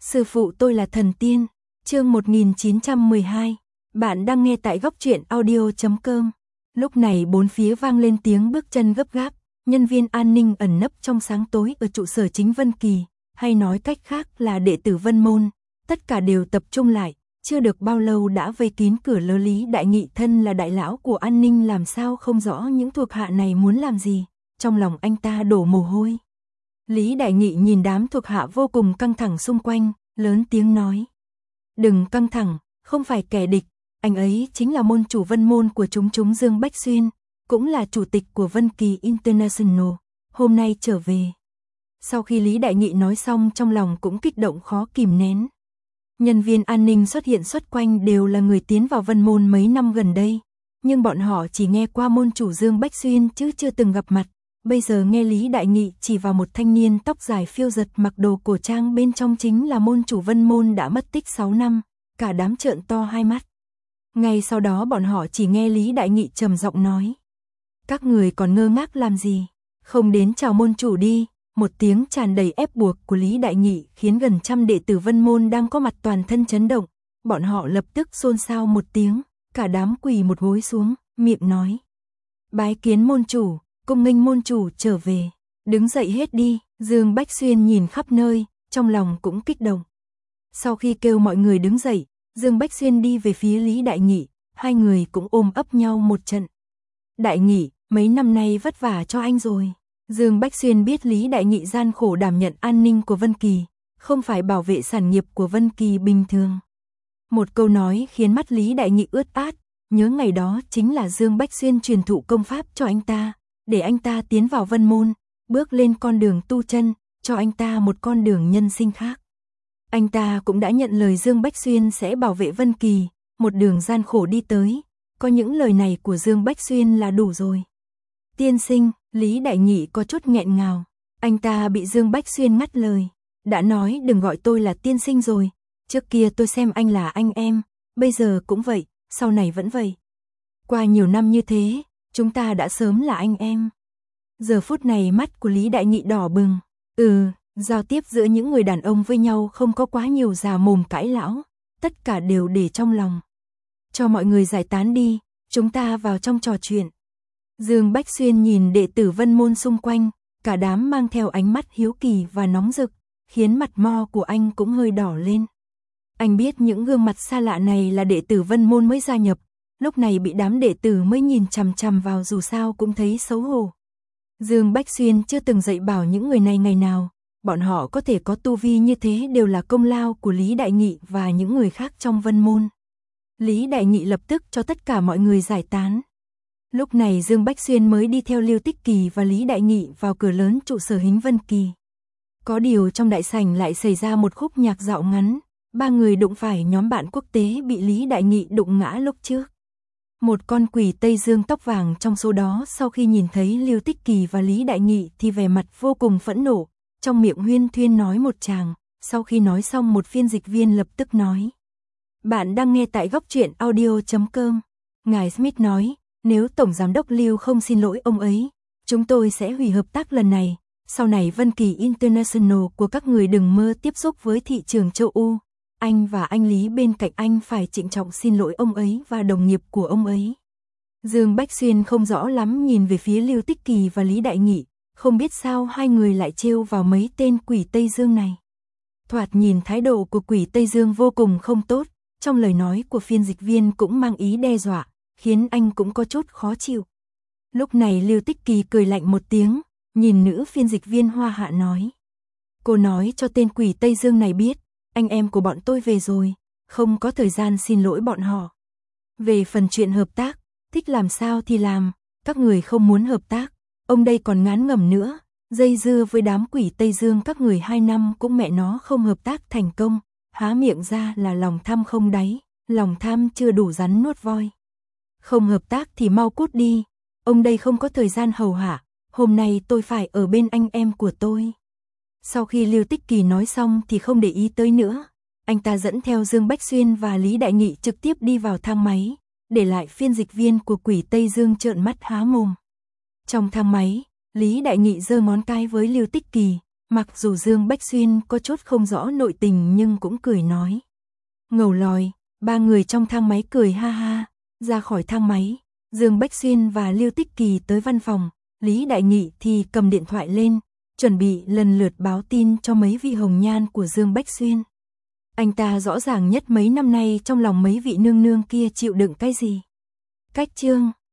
Sư phụ tôi là thần tiên. Chương 1912. Bạn đang nghe tại góc truyện audio.com. Lúc này bốn phía vang lên tiếng bước chân gấp gáp, nhân viên an ninh ẩn nấp trong sáng tối ở trụ sở chính Vân Kỳ, hay nói cách khác là đệ tử Vân Môn, tất cả đều tập trung lại, chưa được bao lâu đã vây kín cửa lớn. Lý Đại Nghị thân là đại lão của an ninh làm sao không rõ những thuộc hạ này muốn làm gì, trong lòng anh ta đổ mồ hôi. Lý Đại Nghị nhìn đám thuộc hạ vô cùng căng thẳng xung quanh, lớn tiếng nói: "Đừng căng thẳng, không phải kẻ địch, anh ấy chính là môn chủ Vân Môn của chúng Dương Bách Xuyên, cũng là chủ tịch của Vân Kỳ International, hôm nay trở về." Sau khi Lý Đại Nghị nói xong, trong lòng cũng kích động khó kìm nén. Nhân viên an ninh xuất hiện xuất quanh đều là người tiến vào Vân Môn mấy năm gần đây, nhưng bọn họ chỉ nghe qua môn chủ Dương Bách Xuyên chứ chưa từng gặp mặt. Bây giờ nghe Lý Đại Nghị chỉ vào một thanh niên tóc dài phiêu giật mặc đồ cổ trang bên trong chính là môn chủ Vân Môn đã mất tích 6 năm, cả đám trợn to hai mắt. Ngay sau đó bọn họ chỉ nghe Lý Đại Nghị trầm giọng nói: "Các người còn ngơ ngác làm gì, không đến chào môn chủ đi." Một tiếng tràn đầy ép buộc của Lý Đại Nghị khiến gần trăm đệ tử Vân Môn đang có mặt toàn thân chấn động, bọn họ lập tức xôn xao một tiếng, cả đám quỳ một gối xuống, miệng nói: "Bái kiến môn chủ, cung nghênh môn chủ trở về, đứng dậy hết đi." Dương Bách Xuyên nhìn khắp nơi, trong lòng cũng kích động. Sau khi kêu mọi người đứng dậy, Dương Bách Xuyên đi về phía Lý Đại Nghị, hai người cũng ôm ấp nhau một trận. "Đại Nghị, mấy năm nay vất vả cho anh rồi." Dương Bách Xuyên biết Lý Đại Nghị gian khổ đảm nhận an ninh của Vân Kỳ, không phải bảo vệ sản nghiệp của Vân Kỳ bình thường. Một câu nói khiến mắt Lý Đại Nghị ướt át, nhớ ngày đó chính là Dương Bách Xuyên truyền thụ công pháp cho anh ta, để anh ta tiến vào Vân Môn, bước lên con đường tu chân, cho anh ta một con đường nhân sinh khác. Anh ta cũng đã nhận lời Dương Bách Xuyên sẽ bảo vệ Vân Kỳ, một đường gian khổ đi tới, có những lời này của Dương Bách Xuyên là đủ rồi. "Tiên sinh." Lý Đại Nghị có chút nghẹn ngào, anh ta bị Dương Bách Xuyên ngắt lời: "Đã nói đừng gọi tôi là tiên sinh rồi, trước kia tôi xem anh là anh em, bây giờ cũng vậy, sau này vẫn vậy. Qua nhiều năm như thế, chúng ta đã sớm là anh em." Giờ phút này mắt của Lý Đại Nghị đỏ bừng. Giao tiếp giữa những người đàn ông với nhau không có quá nhiều già mồm cãi lão, tất cả đều để trong lòng. "Cho mọi người giải tán đi, chúng ta vào trong trò chuyện." Dương Bách Xuyên nhìn đệ tử Vân Môn xung quanh, cả đám mang theo ánh mắt hiếu kỳ và nóng rực, khiến mặt mo của anh cũng hơi đỏ lên. Anh biết những gương mặt xa lạ này là đệ tử Vân Môn mới gia nhập, lúc này bị đám đệ tử mới nhìn chằm chằm vào dù sao cũng thấy xấu hổ. Dương Bách Xuyên chưa từng dạy bảo những người này ngày nào, bọn họ có thể có tu vi như thế đều là công lao của Lý Đại Nghị và những người khác trong Vân Môn. Lý Đại Nghị lập tức cho tất cả mọi người giải tán. Lúc này Dương Bách Xuyên mới đi theo Lưu Tích Kỳ và Lý Đại Nghị vào cửa lớn trụ sở Hính Vân Kỳ. Có điều trong đại sảnh lại xảy ra một khúc nhạc dạo ngắn, ba người đụng phải nhóm bạn quốc tế bị Lý Đại Nghị đụng ngã lúc trước. Một con quỷ Tây Dương tóc vàng trong số đó sau khi nhìn thấy Lưu Tích Kỳ và Lý Đại Nghị thì vẻ mặt vô cùng phẫn nộ, trong miệng huyên thuyên nói một tràng, sau khi nói xong một phiên dịch viên lập tức nói: "Bạn đang nghe tại góc truyện audio.com. Ngài Smith nói, nếu Tổng Giám đốc Lưu không xin lỗi ông ấy, chúng tôi sẽ hủy hợp tác lần này. Sau này Vân Kỳ International của các người đừng mơ tiếp xúc với thị trường châu Âu. Anh và anh Lý bên cạnh anh phải trịnh trọng xin lỗi ông ấy và đồng nghiệp của ông ấy." Dương Bách Xuyên không rõ lắm nhìn về phía Lưu Tích Kỳ và Lý Đại Nghị, không biết sao hai người lại trêu vào mấy tên quỷ Tây Dương này. Thoạt nhìn thái độ của quỷ Tây Dương vô cùng không tốt, trong lời nói của phiên dịch viên cũng mang ý đe dọa, khiến anh cũng có chút khó chịu. Lúc này Lưu Tích Kỳ cười lạnh một tiếng, nhìn nữ phiên dịch viên Hoa Hạ nói: "Cô nói cho tên quỷ Tây Dương này biết, anh em của bọn tôi về rồi, không có thời gian xin lỗi bọn họ. Về phần chuyện hợp tác, thích làm sao thì làm, các người không muốn hợp tác, ông đây còn ngán ngẩm nữa, dây dưa với đám quỷ Tây Dương các người 2 năm cũng mẹ nó không hợp tác thành công, há miệng ra là lòng tham không đáy, lòng tham chưa đủ rắn nuốt voi. Không hợp tác thì mau cút đi, ông đây không có thời gian hầu hạ, hôm nay tôi phải ở bên anh em của tôi." Sau khi Lưu Tích Kỳ nói xong thì không để ý tới nữa, anh ta dẫn theo Dương Bách Xuyên và Lý Đại Nghị trực tiếp đi vào thang máy, để lại phiên dịch viên của quỷ Tây Dương trợn mắt há mồm. Trong thang máy, Lý Đại Nghị giơ ngón cái với Lưu Tích Kỳ, Mặc dù Dương Bách Xuyên có chút không rõ nội tình nhưng cũng cười nói. Ngầu lòi, ba người trong thang máy cười ha ha, ra khỏi thang máy, Dương Bách Xuyên và Lưu Tích Kỳ tới văn phòng, Lý Đại Nghị thì cầm điện thoại lên, chuẩn bị lần lượt báo tin cho mấy vị hồng nhan của Dương Bách Xuyên. Anh ta rõ ràng nhất mấy năm nay trong lòng mấy vị nương nương kia chịu đựng cái gì. Cách chương